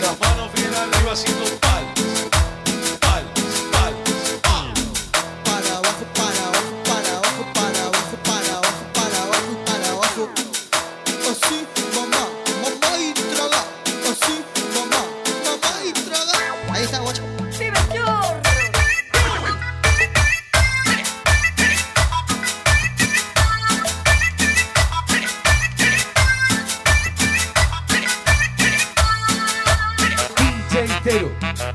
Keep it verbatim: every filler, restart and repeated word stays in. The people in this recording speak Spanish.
las manos bien arriba haciendo palmas, palmas, palmas. Ah. Para abajo, para abajo, para abajo, para abajo, para abajo, para abajo, para abajo. Así, mamá, mamá y traga. Así, mamá, mamá y traga. Ahí está, guacho. D J Entero.